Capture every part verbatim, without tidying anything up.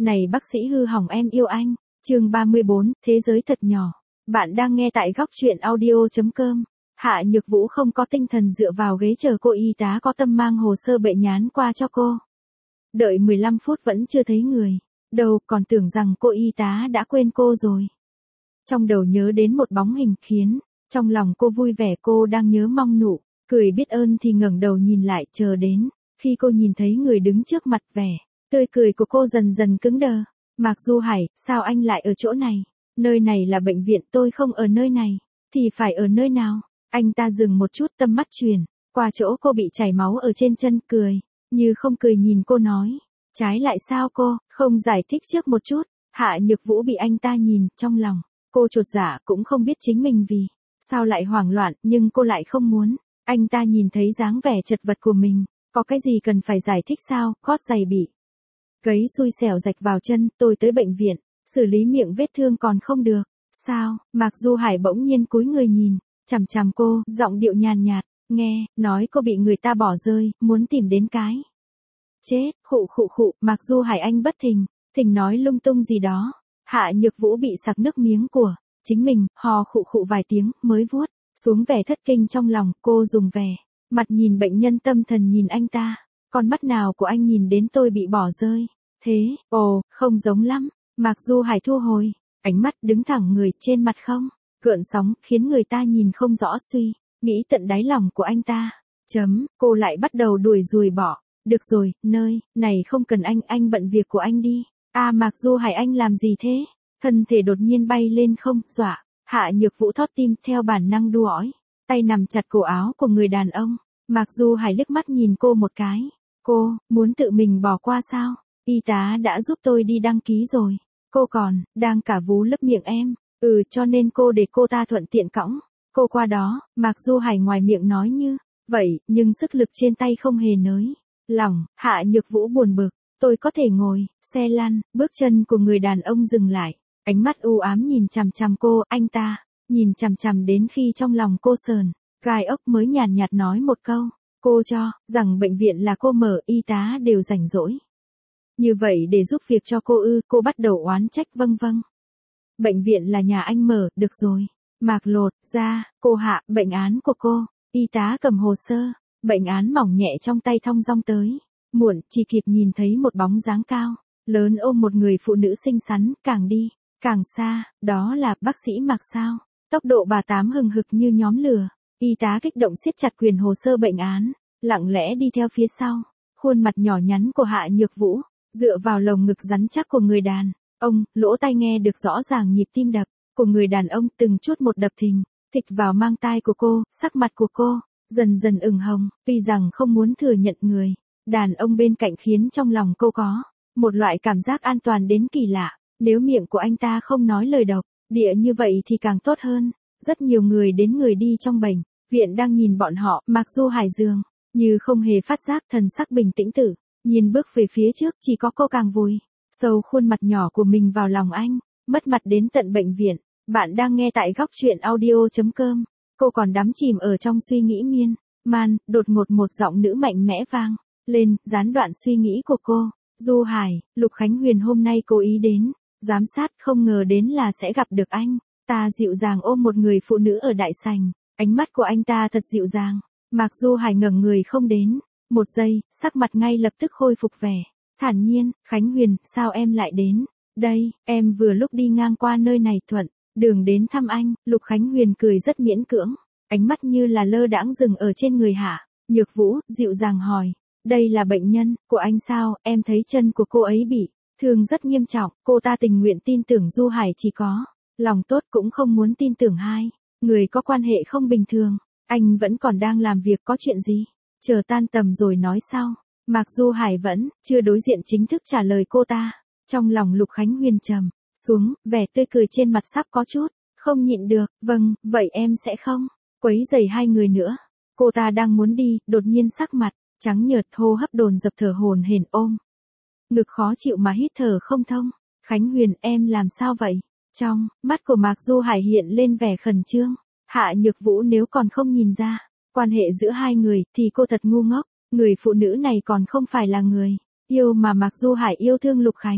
Này bác sĩ hư hỏng em yêu anh. Chương ba mươi bốn, thế giới thật nhỏ. Bạn đang nghe tại góc truyện audio chấm com. Hạ Nhược Vũ không có tinh thần dựa vào ghế chờ cô y tá có tâm mang hồ sơ bệnh nhán qua cho cô. Đợi mười lăm phút vẫn chưa thấy người. Đầu còn tưởng rằng cô y tá đã quên cô rồi. Trong đầu nhớ đến một bóng hình khiến trong lòng cô vui vẻ, cô đang nhớ mong nụ cười biết ơn thì ngẩng đầu nhìn lại, chờ đến khi cô nhìn thấy người đứng trước mặt, vẻ tươi cười của cô dần dần cứng đờ. Mạc Du Hải, sao anh lại ở chỗ này? Nơi này là bệnh viện, tôi không ở nơi này. Thì phải ở nơi nào? Anh ta dừng một chút, tâm mắt chuyển qua chỗ cô bị chảy máu ở trên chân, cười như không cười nhìn cô nói. Trái lại sao cô không giải thích trước một chút? Hạ Nhược Vũ bị anh ta nhìn, trong lòng cô chột dạ, cũng không biết chính mình vì sao lại hoảng loạn, nhưng cô lại không muốn anh ta nhìn thấy dáng vẻ chật vật của mình. Có cái gì cần phải giải thích sao? Gót giày bị cấy xui xẻo rạch vào chân, tôi tới bệnh viện xử lý miệng vết thương còn không được sao? Mạc Du Hải bỗng nhiên cúi người nhìn chằm chằm cô, giọng điệu nhàn nhạt, nghe nói cô bị người ta bỏ rơi, muốn tìm đến cái chết. Khụ khụ khụ. Mạc Du Hải anh bất thình thình nói lung tung gì đó. Hạ Nhược Vũ bị sặc nước miếng của chính mình, hò khụ khụ vài tiếng mới vuốt xuống vẻ thất kinh trong lòng. Cô dùng vẻ mặt nhìn bệnh nhân tâm thần nhìn anh ta. Con mắt nào của anh nhìn đến tôi bị bỏ rơi thế? Ồ, không giống lắm. Mạc Du Hải thu hồi ánh mắt, đứng thẳng người, trên mặt không gợn sóng, khiến người ta nhìn không rõ suy nghĩ tận đáy lòng của anh ta. Chấm, cô lại bắt đầu đuổi ruồi bỏ. Được rồi, nơi này không cần anh, anh bận việc của anh đi. À Mạc Du Hải anh làm gì thế? Thân thể đột nhiên bay lên không, dọa Hạ Nhược Vũ thót tim, theo bản năng đu ói tay nằm chặt cổ áo của người đàn ông. Mạc Du Hải liếc mắt nhìn cô một cái. Cô muốn tự mình bỏ qua sao? Y tá đã giúp tôi đi đăng ký rồi. Cô còn đang cả vú lấp miệng em. Ừ, cho nên cô để cô ta thuận tiện cõng cô qua đó. Mạc Du Hải ngoài miệng nói như vậy, nhưng sức lực trên tay không hề nới lỏng. Hạ Nhược Vũ buồn bực. Tôi có thể ngồi xe lăn. Bước chân của người đàn ông dừng lại, ánh mắt u ám nhìn chằm chằm cô. Anh ta nhìn chằm chằm đến khi trong lòng cô sờn gai ốc mới nhàn nhạt nói một câu. Cô cho rằng bệnh viện là cô mở, y tá đều rảnh rỗi như vậy để giúp việc cho cô ư? Cô bắt đầu oán trách. Vâng vâng, bệnh viện là nhà anh mở. Được rồi. Mạc lột ra. Cô Hạ, bệnh án của cô. Y tá cầm hồ sơ bệnh án mỏng nhẹ trong tay thong dong tới. Muộn chỉ kịp nhìn thấy một bóng dáng cao lớn ôm một người phụ nữ xinh xắn, càng đi càng xa. Đó là bác sĩ Mạc sao? Tốc độ bà tám hừng hực như nhóm lửa. Y tá kích động siết chặt quyền hồ sơ bệnh án, lặng lẽ đi theo phía sau. Khuôn mặt nhỏ nhắn của Hạ Nhược Vũ dựa vào lồng ngực rắn chắc của người đàn ông, lỗ tai nghe được rõ ràng nhịp tim đập của người đàn ông, từng chút một đập thình thịch vào mang tai của cô. Sắc mặt của cô dần dần ửng hồng, tuy rằng không muốn thừa nhận người đàn ông bên cạnh khiến trong lòng cô có một loại cảm giác an toàn đến kỳ lạ. Nếu miệng của anh ta không nói lời độc địa như vậy thì càng tốt hơn. Rất nhiều người đến người đi trong bệnh viện đang nhìn bọn họ. Mạc Du Hải dường như không hề phát giác, thần sắc bình tĩnh tự nhìn bước về phía trước. Chỉ có cô càng vùi sâu khuôn mặt nhỏ của mình vào lòng anh, mất mặt đến tận bệnh viện. Bạn đang nghe tại góc truyện audio chấm com. Cô còn đắm chìm ở trong suy nghĩ miên man, đột ngột một giọng nữ mạnh mẽ vang lên, gián đoạn suy nghĩ của cô. Du Hải, Lục Khánh Huyền hôm nay cố ý đến giám sát, không ngờ đến là sẽ gặp được anh. Ta dịu dàng ôm một người phụ nữ ở đại sảnh, ánh mắt của anh ta thật dịu dàng. Mạc Du Hải ngẩng người không đến một giây, sắc mặt ngay lập tức khôi phục vẻ thản nhiên. Khánh Huyền, sao em lại đến đây? Em vừa lúc đi ngang qua nơi này, thuận đường đến thăm anh. Lục Khánh Huyền cười rất miễn cưỡng, ánh mắt như là lơ đãng dừng ở trên người Hạ Nhược Vũ, dịu dàng hỏi. Đây là bệnh nhân của anh sao? Em thấy chân của cô ấy bị thương rất nghiêm trọng. Cô ta tình nguyện tin tưởng Du Hải chỉ có lòng tốt, cũng không muốn tin tưởng hai người có quan hệ không bình thường. Anh vẫn còn đang làm việc, có chuyện gì chờ tan tầm rồi nói sau. Mạc Du Hải vẫn chưa đối diện chính thức trả lời cô ta. Trong lòng Lục Khánh Huyền trầm xuống, vẻ tươi cười trên mặt sắp có chút không nhịn được. Vâng, vậy em sẽ không quấy rầy hai người nữa. Cô ta đang muốn đi, đột nhiên sắc mặt trắng nhợt, hô hấp dồn dập, thở hổn hển, ôm ngực khó chịu mà hít thở không thông. Khánh Huyền, em làm sao vậy? Trong mắt của Mạc Du Hải hiện lên vẻ khẩn trương. Hạ Nhược Vũ nếu còn không nhìn ra quan hệ giữa hai người thì cô thật ngu ngốc. Người phụ nữ này còn không phải là người yêu mà Mạc Du Hải yêu thương. Lục Khánh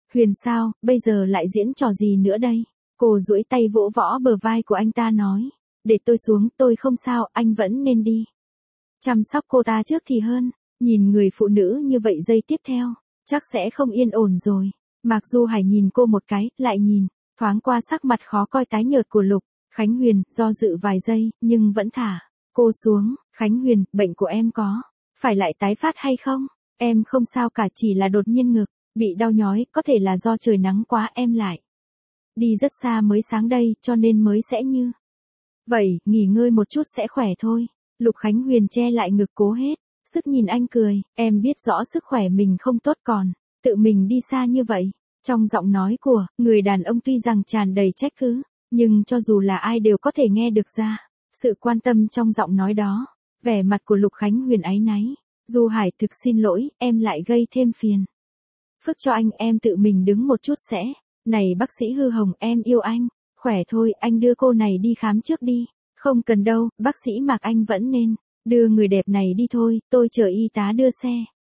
Huyền sao, bây giờ lại diễn trò gì nữa đây? Cô duỗi tay vỗ võ bờ vai của anh ta nói. Để tôi xuống, tôi không sao, anh vẫn nên đi. Chăm sóc cô ta trước thì hơn, nhìn người phụ nữ như vậy giây tiếp theo, chắc sẽ không yên ổn rồi. Mạc Du Hải nhìn cô một cái, lại nhìn, thoáng qua sắc mặt khó coi tái nhợt của Lục Khánh Huyền, do dự vài giây, nhưng vẫn thả cô xuống. Khánh Huyền, bệnh của em có phải lại tái phát hay không? Em không sao cả, chỉ là đột nhiên ngực bị đau nhói, có thể là do trời nắng quá, em lại đi rất xa mới sáng đây, cho nên mới sẽ như vậy, nghỉ ngơi một chút sẽ khỏe thôi. Lục Khánh Huyền che lại ngực cố hết sức nhìn anh cười, em biết rõ sức khỏe mình không tốt còn tự mình đi xa như vậy. Trong giọng nói của người đàn ông tuy rằng tràn đầy trách cứ, nhưng cho dù là ai đều có thể nghe được ra sự quan tâm trong giọng nói đó. Vẻ mặt của Lục Khánh Huyền áy náy. Du Hải, thực xin lỗi, em lại gây thêm phiền phức cho anh, em tự mình đứng một chút sẽ. Này bác sĩ Hư Hồng, em yêu anh. Khỏe thôi, anh đưa cô này đi khám trước đi. Không cần đâu, bác sĩ Mạc, anh vẫn nên đưa người đẹp này đi thôi, tôi chờ y tá đưa xe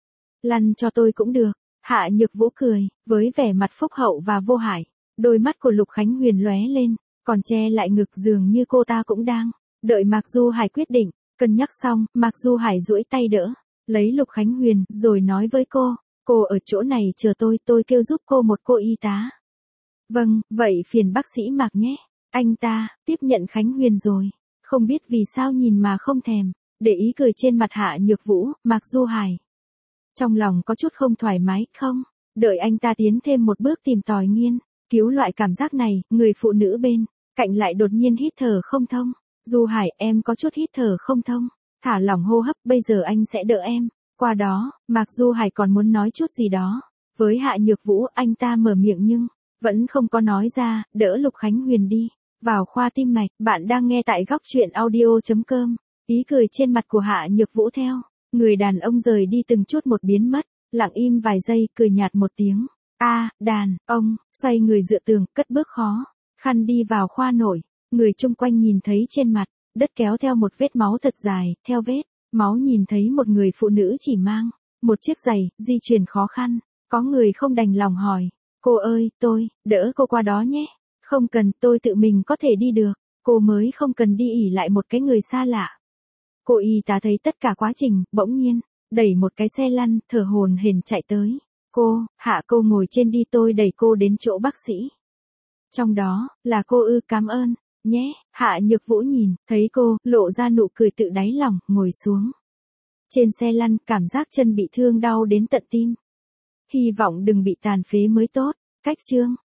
lăn cho tôi cũng được. Hạ Nhược Vũ cười, với vẻ mặt phúc hậu và vô hại. Đôi mắt của Lục Khánh Huyền lóe lên, còn che lại ngực, dường như cô ta cũng đang đợi Mạc Du Hải quyết định. Cân nhắc xong, Mạc Du Hải duỗi tay đỡ lấy Lục Khánh Huyền, rồi nói với cô, cô ở chỗ này chờ tôi, tôi kêu giúp cô một cô y tá. Vâng, vậy phiền bác sĩ Mạc nhé. Anh ta tiếp nhận Khánh Huyền rồi, không biết vì sao nhìn mà không thèm để ý cười trên mặt Hạ Nhược Vũ. Mạc Du Hải trong lòng có chút không thoải mái, không đợi anh ta tiến thêm một bước tìm tòi nghiên cứu loại cảm giác này, người phụ nữ bên cạnh lại đột nhiên hít thở không thông. Du Hải, em có chút hít thở không thông, thả lỏng hô hấp, bây giờ anh sẽ đỡ em. Qua đó, Mạc Du Hải còn muốn nói chút gì đó với Hạ Nhược Vũ, anh ta mở miệng nhưng vẫn không có nói ra. Đỡ Lục Khánh Huyền đi vào khoa tim mạch. Bạn đang nghe tại góc truyện audio chấm com. Ý cười trên mặt của Hạ Nhược Vũ theo người đàn ông rời đi từng chút một biến mất, lặng im vài giây, cười nhạt một tiếng. A, đàn ông xoay người dựa tường, cất bước khó khăn đi vào khoa nội. Người chung quanh nhìn thấy trên mặt đất kéo theo một vết máu thật dài, theo vết máu nhìn thấy một người phụ nữ chỉ mang một chiếc giày, di chuyển khó khăn. Có người không đành lòng hỏi, cô ơi, tôi đỡ cô qua đó nhé. Không cần, tôi tự mình có thể đi được. Cô mới không cần đi ỉ lại một cái người xa lạ. Cô y tá thấy tất cả quá trình, bỗng nhiên đẩy một cái xe lăn, thở hổn hển chạy tới. Cô, hạ cô ngồi trên đi, tôi đẩy cô đến chỗ bác sĩ. Trong đó là cô ư, cảm ơn nhé. Hạ Nhược Vũ nhìn thấy cô, lộ ra nụ cười tự đáy lòng, ngồi xuống trên xe lăn, cảm giác chân bị thương đau đến tận tim. Hy vọng đừng bị tàn phế mới tốt. Cách chương